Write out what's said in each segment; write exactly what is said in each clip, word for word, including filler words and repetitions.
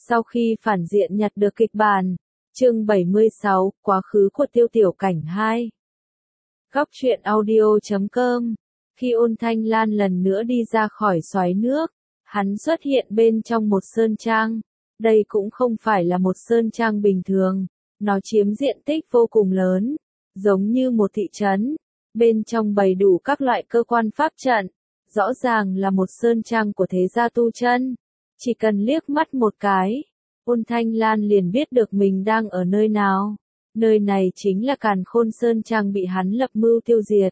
Sau khi phản diện nhặt được kịch bản, chương bảy mươi sáu, quá khứ của Tiêu Tiểu Cảnh hai. Góc truyện audio chấm com. Khi Ôn Thanh Lan lần nữa đi ra khỏi xoáy nước, hắn xuất hiện bên trong một sơn trang. Đây cũng không phải là một sơn trang bình thường, nó chiếm diện tích vô cùng lớn, giống như một thị trấn. Bên trong bày đủ các loại cơ quan pháp trận, rõ ràng là một sơn trang của thế gia tu chân. Chỉ cần liếc mắt một cái, Ôn Thanh Lan liền biết được mình đang ở nơi nào. Nơi này chính là Càn Khôn Sơn Trang bị hắn lập mưu tiêu diệt.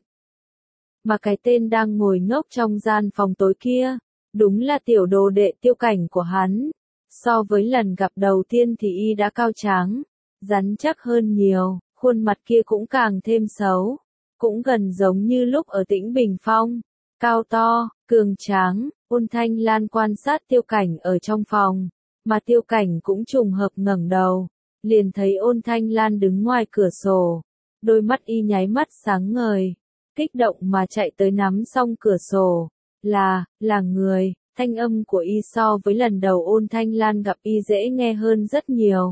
Mà cái tên đang ngồi ngốc trong gian phòng tối kia, đúng là tiểu đồ đệ Tiêu Cảnh của hắn. So với lần gặp đầu tiên thì y đã cao tráng, rắn chắc hơn nhiều, khuôn mặt kia cũng càng thêm xấu. Cũng gần giống như lúc ở Tĩnh Bình Phong, cao to, cường tráng. Ôn Thanh Lan quan sát Tiêu Cảnh ở trong phòng, mà Tiêu Cảnh cũng trùng hợp ngẩng đầu, liền thấy Ôn Thanh Lan đứng ngoài cửa sổ, đôi mắt y nháy mắt sáng ngời, kích động mà chạy tới nắm xong cửa sổ, là, là người. Thanh âm của y so với lần đầu Ôn Thanh Lan gặp y dễ nghe hơn rất nhiều.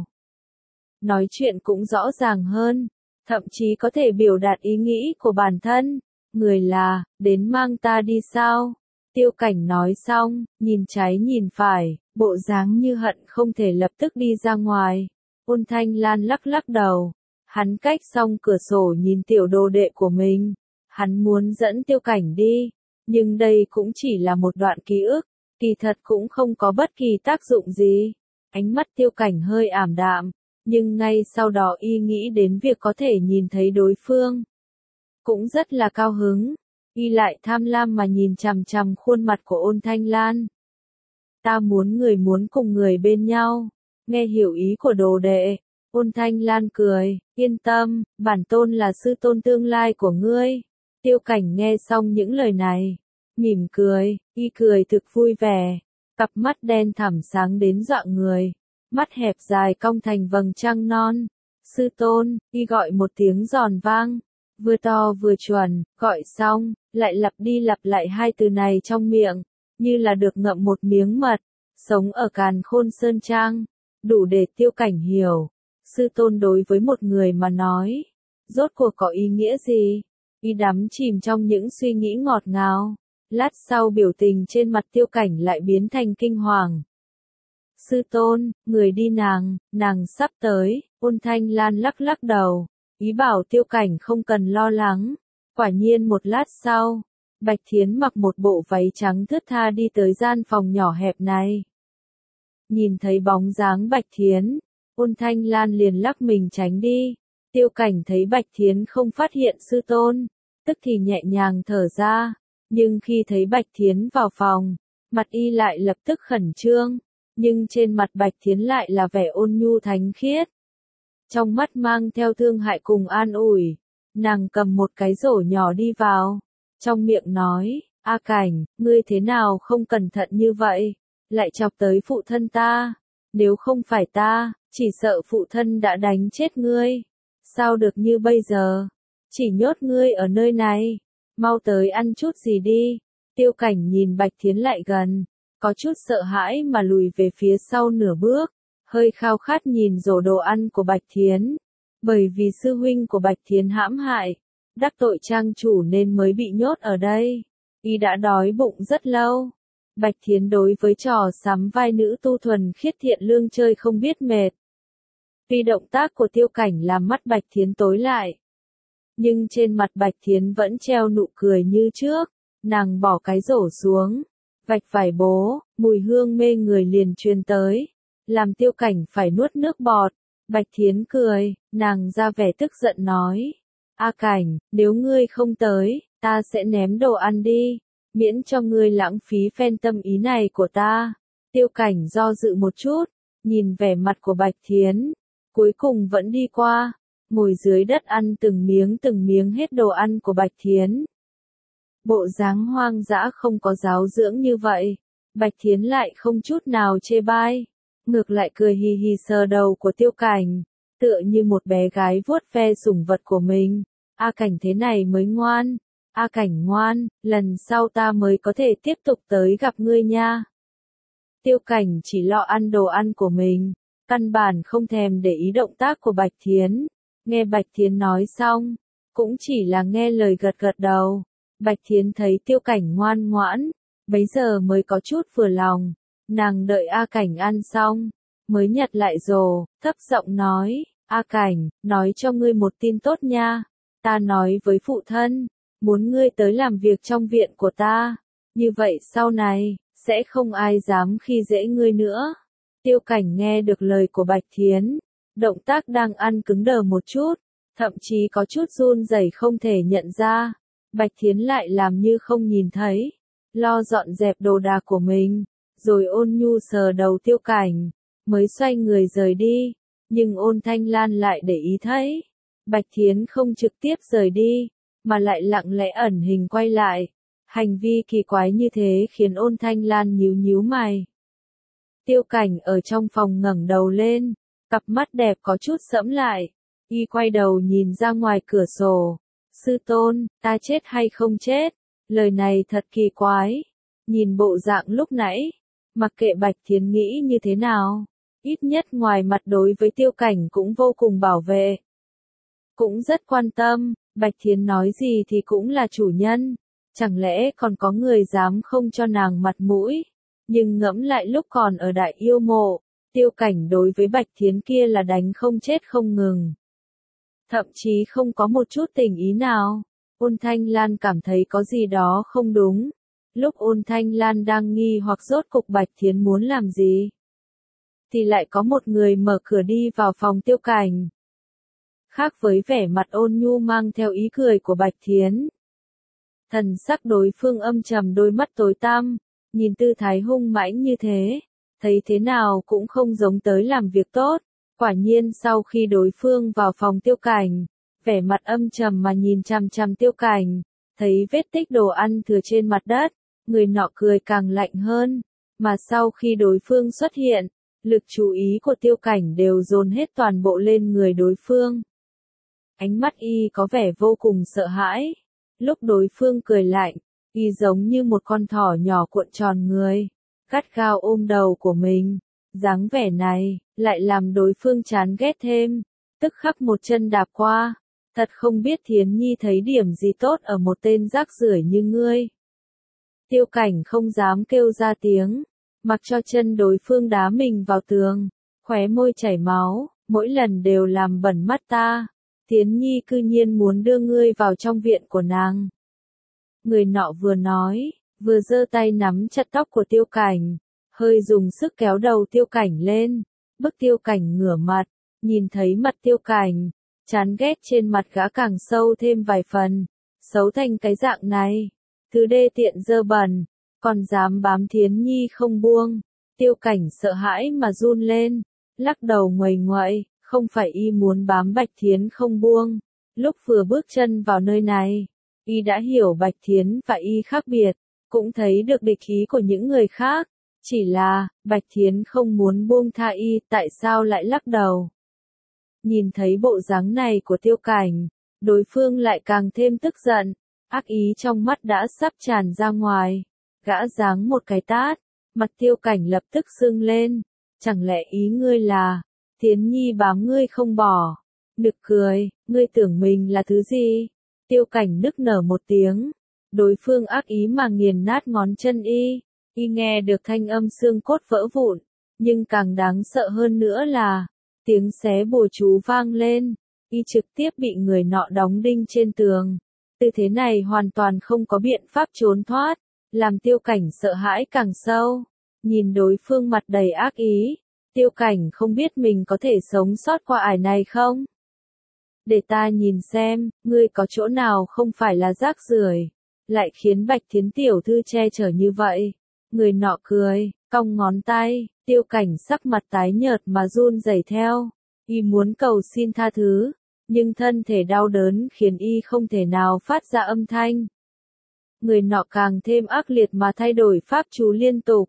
Nói chuyện cũng rõ ràng hơn, thậm chí có thể biểu đạt ý nghĩ của bản thân. Người là, đến mang ta đi sao? Tiêu Cảnh nói xong, nhìn trái nhìn phải, bộ dáng như hận không thể lập tức đi ra ngoài. Ôn Thanh Lan lắc lắc đầu, hắn cách xong cửa sổ nhìn tiểu đồ đệ của mình. Hắn muốn dẫn Tiêu Cảnh đi, nhưng đây cũng chỉ là một đoạn ký ức, kỳ thật cũng không có bất kỳ tác dụng gì. Ánh mắt Tiêu Cảnh hơi ảm đạm, nhưng ngay sau đó y nghĩ đến việc có thể nhìn thấy đối phương. Cũng rất là cao hứng, y lại tham lam mà nhìn chằm chằm khuôn mặt của Ôn Thanh Lan. Ta muốn người muốn cùng người bên nhau, nghe hiểu ý của đồ đệ. Ôn Thanh Lan cười, yên tâm, bản tôn là sư tôn tương lai của ngươi. Tiêu Cảnh nghe xong những lời này, mỉm cười, y cười thực vui vẻ, cặp mắt đen thẳm sáng đến dọa người, mắt hẹp dài cong thành vầng trăng non. Sư tôn, y gọi một tiếng giòn vang, vừa to vừa chuẩn, gọi xong, lại lặp đi lặp lại hai từ này trong miệng, như là được ngậm một miếng mật. Sống ở Càn Khôn Sơn Trang, đủ để Tiêu Cảnh hiểu, sư tôn đối với một người mà nói, rốt cuộc có ý nghĩa gì. Y đắm chìm trong những suy nghĩ ngọt ngào, lát sau biểu tình trên mặt Tiêu Cảnh lại biến thành kinh hoàng. Sư tôn, người đi nàng, nàng sắp tới. Ôn Thanh Lan lắc lắc đầu, ý bảo Tiêu Cảnh không cần lo lắng. Quả nhiên một lát sau, Bạch Thiến mặc một bộ váy trắng thướt tha đi tới gian phòng nhỏ hẹp này. Nhìn thấy bóng dáng Bạch Thiến, Ôn Thanh Lan liền lắc mình tránh đi. Tiêu Cảnh thấy Bạch Thiến không phát hiện sư tôn, tức thì nhẹ nhàng thở ra, nhưng khi thấy Bạch Thiến vào phòng, mặt y lại lập tức khẩn trương, nhưng trên mặt Bạch Thiến lại là vẻ ôn nhu thánh khiết. Trong mắt mang theo thương hại cùng an ủi, nàng cầm một cái rổ nhỏ đi vào, trong miệng nói, A Cảnh, ngươi thế nào không cẩn thận như vậy, lại chọc tới phụ thân ta, nếu không phải ta, chỉ sợ phụ thân đã đánh chết ngươi, sao được như bây giờ, chỉ nhốt ngươi ở nơi này, mau tới ăn chút gì đi. Tiêu Cảnh nhìn Bạch Thiến lại gần, có chút sợ hãi mà lùi về phía sau nửa bước, hơi khao khát nhìn rổ đồ ăn của Bạch Thiến, bởi vì sư huynh của Bạch Thiến hãm hại, đắc tội trang chủ nên mới bị nhốt ở đây, y đã đói bụng rất lâu. Bạch Thiến đối với trò sắm vai nữ tu thuần khiết thiện lương chơi không biết mệt. Tuy động tác của Tiêu Cảnh làm mắt Bạch Thiến tối lại, nhưng trên mặt Bạch Thiến vẫn treo nụ cười như trước. Nàng bỏ cái rổ xuống, vạch vải bố, mùi hương mê người liền truyền tới, làm Tiêu Cảnh phải nuốt nước bọt. Bạch Thiến cười, nàng ra vẻ tức giận nói, A Cảnh, nếu ngươi không tới, ta sẽ ném đồ ăn đi, miễn cho ngươi lãng phí phen tâm ý này của ta. Tiêu Cảnh do dự một chút, nhìn vẻ mặt của Bạch Thiến, cuối cùng vẫn đi qua, ngồi dưới đất ăn từng miếng từng miếng hết đồ ăn của Bạch Thiến. Bộ dáng hoang dã không có giáo dưỡng như vậy, Bạch Thiến lại không chút nào chê bai, ngược lại cười hì hì sờ đầu của Tiêu Cảnh, tựa như một bé gái vuốt ve sủng vật của mình. A Cảnh thế này mới ngoan, A Cảnh ngoan, lần sau ta mới có thể tiếp tục tới gặp ngươi nha. Tiêu Cảnh chỉ lo ăn đồ ăn của mình, căn bản không thèm để ý động tác của Bạch Thiến. Nghe Bạch Thiến nói xong, cũng chỉ là nghe lời gật gật đầu. Bạch Thiến thấy Tiêu Cảnh ngoan ngoãn, bấy giờ mới có chút vừa lòng. Nàng đợi A Cảnh ăn xong, mới nhặt lại rổ, thấp giọng nói, A Cảnh, nói cho ngươi một tin tốt nha. Ta nói với phụ thân, muốn ngươi tới làm việc trong viện của ta. Như vậy sau này, sẽ không ai dám khi dễ ngươi nữa. Tiêu Cảnh nghe được lời của Bạch Thiến, động tác đang ăn cứng đờ một chút, thậm chí có chút run rẩy không thể nhận ra. Bạch Thiến lại làm như không nhìn thấy, lo dọn dẹp đồ đạc của mình, rồi ôn nhu sờ đầu Tiêu Cảnh, mới xoay người rời đi. Nhưng Ôn Thanh Lan lại để ý thấy, Bạch Thiến không trực tiếp rời đi, mà lại lặng lẽ ẩn hình quay lại. Hành vi kỳ quái như thế khiến Ôn Thanh Lan nhíu nhíu mày. Tiêu Cảnh ở trong phòng ngẩng đầu lên, cặp mắt đẹp có chút sẫm lại, y quay đầu nhìn ra ngoài cửa sổ. Sư tôn, ta chết hay không chết? Lời này thật kỳ quái. Nhìn bộ dạng lúc nãy, mặc kệ Bạch Thiến nghĩ như thế nào, ít nhất ngoài mặt đối với Tiêu Cảnh cũng vô cùng bảo vệ. Cũng rất quan tâm, Bạch Thiến nói gì thì cũng là chủ nhân. Chẳng lẽ còn có người dám không cho nàng mặt mũi? Nhưng ngẫm lại lúc còn ở Đại Yêu Mộ, Tiêu Cảnh đối với Bạch Thiến kia là đánh không chết không ngừng. Thậm chí không có một chút tình ý nào. Ôn Thanh Lan cảm thấy có gì đó không đúng. Lúc Ôn Thanh Lan đang nghi hoặc rốt cục Bạch Thiến muốn làm gì, thì lại có một người mở cửa đi vào phòng Tiêu Cảnh. Khác với vẻ mặt ôn nhu mang theo ý cười của Bạch Thiến, thần sắc đối phương âm trầm, đôi mắt tối tăm, nhìn tư thái hung mãnh như thế, thấy thế nào cũng không giống tới làm việc tốt. Quả nhiên sau khi đối phương vào phòng Tiêu Cảnh, vẻ mặt âm trầm mà nhìn chằm chằm Tiêu Cảnh, thấy vết tích đồ ăn thừa trên mặt đất, người nọ cười càng lạnh hơn. Mà sau khi đối phương xuất hiện, lực chú ý của Tiêu Cảnh đều dồn hết toàn bộ lên người đối phương. Ánh mắt y có vẻ vô cùng sợ hãi. Lúc đối phương cười lạnh, y giống như một con thỏ nhỏ cuộn tròn người, gắt gao ôm đầu của mình. Dáng vẻ này, lại làm đối phương chán ghét thêm, tức khắc một chân đạp qua. Thật không biết Thiến Nhi thấy điểm gì tốt ở một tên rác rưởi như ngươi. Tiêu Cảnh không dám kêu ra tiếng, mặc cho chân đối phương đá mình vào tường, khóe môi chảy máu, mỗi lần đều làm bẩn mắt ta. Thiến Nhi cư nhiên muốn đưa ngươi vào trong viện của nàng. Người nọ vừa nói, vừa giơ tay nắm chặt tóc của Tiêu Cảnh, hơi dùng sức kéo đầu Tiêu Cảnh lên, bức Tiêu Cảnh ngửa mặt, nhìn thấy mặt Tiêu Cảnh, chán ghét trên mặt gã càng sâu thêm vài phần. Xấu thành cái dạng này, thứ đê tiện dơ bẩn, còn dám bám Thiến Nhi không buông. Tiêu Cảnh sợ hãi mà run lên, lắc đầu nguầy nguậy, không phải y muốn bám Bạch Thiến không buông. Lúc vừa bước chân vào nơi này, y đã hiểu Bạch Thiến và y khác biệt, cũng thấy được địch ý của những người khác. Chỉ là, Bạch Thiến không muốn buông tha y, tại sao lại lắc đầu? Nhìn thấy bộ dáng này của Tiêu Cảnh, đối phương lại càng thêm tức giận, ác ý trong mắt đã sắp tràn ra ngoài. Gã giáng một cái tát, mặt Tiêu Cảnh lập tức sưng lên. Chẳng lẽ ý ngươi là, Thiến Nhi bám ngươi không bỏ? Nực cười, ngươi tưởng mình là thứ gì? Tiêu Cảnh nức nở một tiếng, đối phương ác ý mà nghiền nát ngón chân y. Y nghe được thanh âm xương cốt vỡ vụn, nhưng càng đáng sợ hơn nữa là, tiếng xé bùa chú vang lên, y trực tiếp bị người nọ đóng đinh trên tường. Tư thế này hoàn toàn không có biện pháp trốn thoát, làm Tiêu Cảnh sợ hãi càng sâu. Nhìn đối phương mặt đầy ác ý, Tiêu Cảnh không biết mình có thể sống sót qua ải này không? Để ta nhìn xem, ngươi có chỗ nào không phải là rác rưởi, lại khiến Bạch Thiến tiểu thư che chở như vậy. Người nọ cười, cong ngón tay, Tiêu Cảnh sắc mặt tái nhợt mà run rẩy theo. Y muốn cầu xin tha thứ, nhưng thân thể đau đớn khiến y không thể nào phát ra âm thanh. Người nọ càng thêm ác liệt mà thay đổi pháp chú liên tục.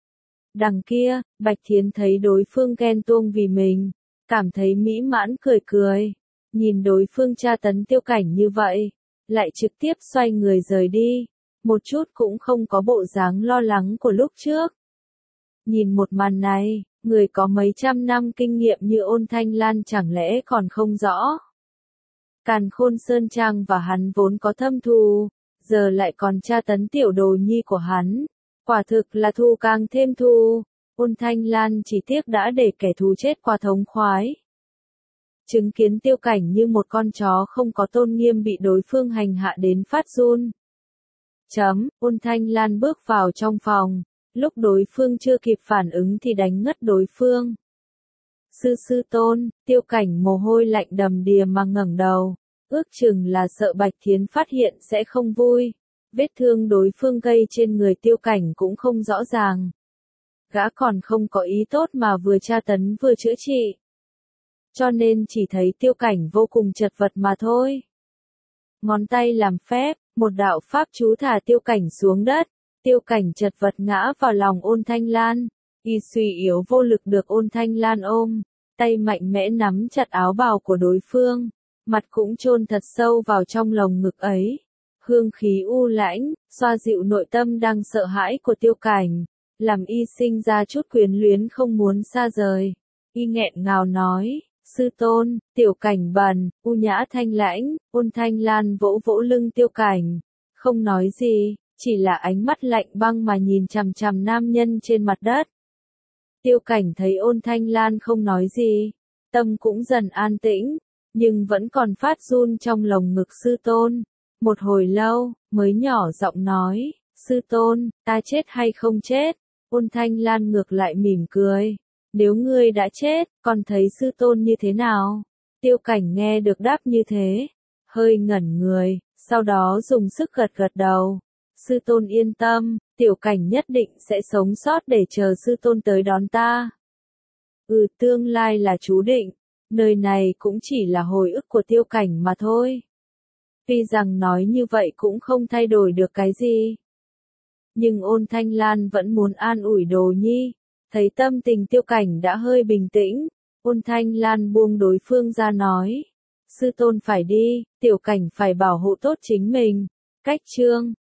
Đằng kia, Bạch Thiến thấy đối phương ghen tuông vì mình, cảm thấy mỹ mãn cười cười. Nhìn đối phương tra tấn Tiêu Cảnh như vậy, lại trực tiếp xoay người rời đi. Một chút cũng không có bộ dáng lo lắng của lúc trước. Nhìn một màn này, người có mấy trăm năm kinh nghiệm như Ôn Thanh Lan chẳng lẽ còn không rõ. Càn Khôn Sơn Trang và hắn vốn có thâm thù, giờ lại còn tra tấn tiểu đồ nhi của hắn. Quả thực là thù càng thêm thù. Ôn Thanh Lan chỉ tiếc đã để kẻ thù chết qua thống khoái. Chứng kiến Tiêu Cảnh như một con chó không có tôn nghiêm bị đối phương hành hạ đến phát run. Chấm, Ôn Thanh Lan bước vào trong phòng, lúc đối phương chưa kịp phản ứng thì đánh ngất đối phương. Sư sư tôn, Tiêu Cảnh mồ hôi lạnh đầm đìa mà ngẩng đầu, ước chừng là sợ Bạch Thiến phát hiện sẽ không vui. Vết thương đối phương gây trên người Tiêu Cảnh cũng không rõ ràng. Gã còn không có ý tốt mà vừa tra tấn vừa chữa trị. Cho nên chỉ thấy Tiêu Cảnh vô cùng chật vật mà thôi. Ngón tay làm phép, một đạo pháp chú thả Tiêu Cảnh xuống đất. Tiêu Cảnh chật vật ngã vào lòng Ôn Thanh Lan. Y suy yếu vô lực được Ôn Thanh Lan ôm, tay mạnh mẽ nắm chặt áo bào của đối phương, mặt cũng chôn thật sâu vào trong lồng ngực ấy. Hương khí u lãnh, xoa dịu nội tâm đang sợ hãi của Tiêu Cảnh, làm y sinh ra chút quyến luyến không muốn xa rời. Y nghẹn ngào nói, sư tôn, Tiểu Cảnh bần, u nhã thanh lãnh. Ôn Thanh Lan vỗ vỗ lưng Tiêu Cảnh, không nói gì, chỉ là ánh mắt lạnh băng mà nhìn chằm chằm nam nhân trên mặt đất. Tiêu Cảnh thấy Ôn Thanh Lan không nói gì, tâm cũng dần an tĩnh, nhưng vẫn còn phát run trong lồng ngực sư tôn. Một hồi lâu, mới nhỏ giọng nói, sư tôn, ta chết hay không chết? Ôn Thanh Lan ngược lại mỉm cười, nếu ngươi đã chết, còn thấy sư tôn như thế nào? Tiêu Cảnh nghe được đáp như thế, hơi ngẩn người, sau đó dùng sức gật gật đầu. Sư tôn yên tâm, Tiểu Cảnh nhất định sẽ sống sót để chờ sư tôn tới đón ta. Ừ, tương lai là chú định, nơi này cũng chỉ là hồi ức của Tiêu Cảnh mà thôi. Tuy rằng nói như vậy cũng không thay đổi được cái gì. Nhưng Ôn Thanh Lan vẫn muốn an ủi đồ nhi, thấy tâm tình Tiêu Cảnh đã hơi bình tĩnh, Ôn Thanh Lan buông đối phương ra nói. Sư tôn phải đi, Tiểu Cảnh phải bảo hộ tốt chính mình. Cách chương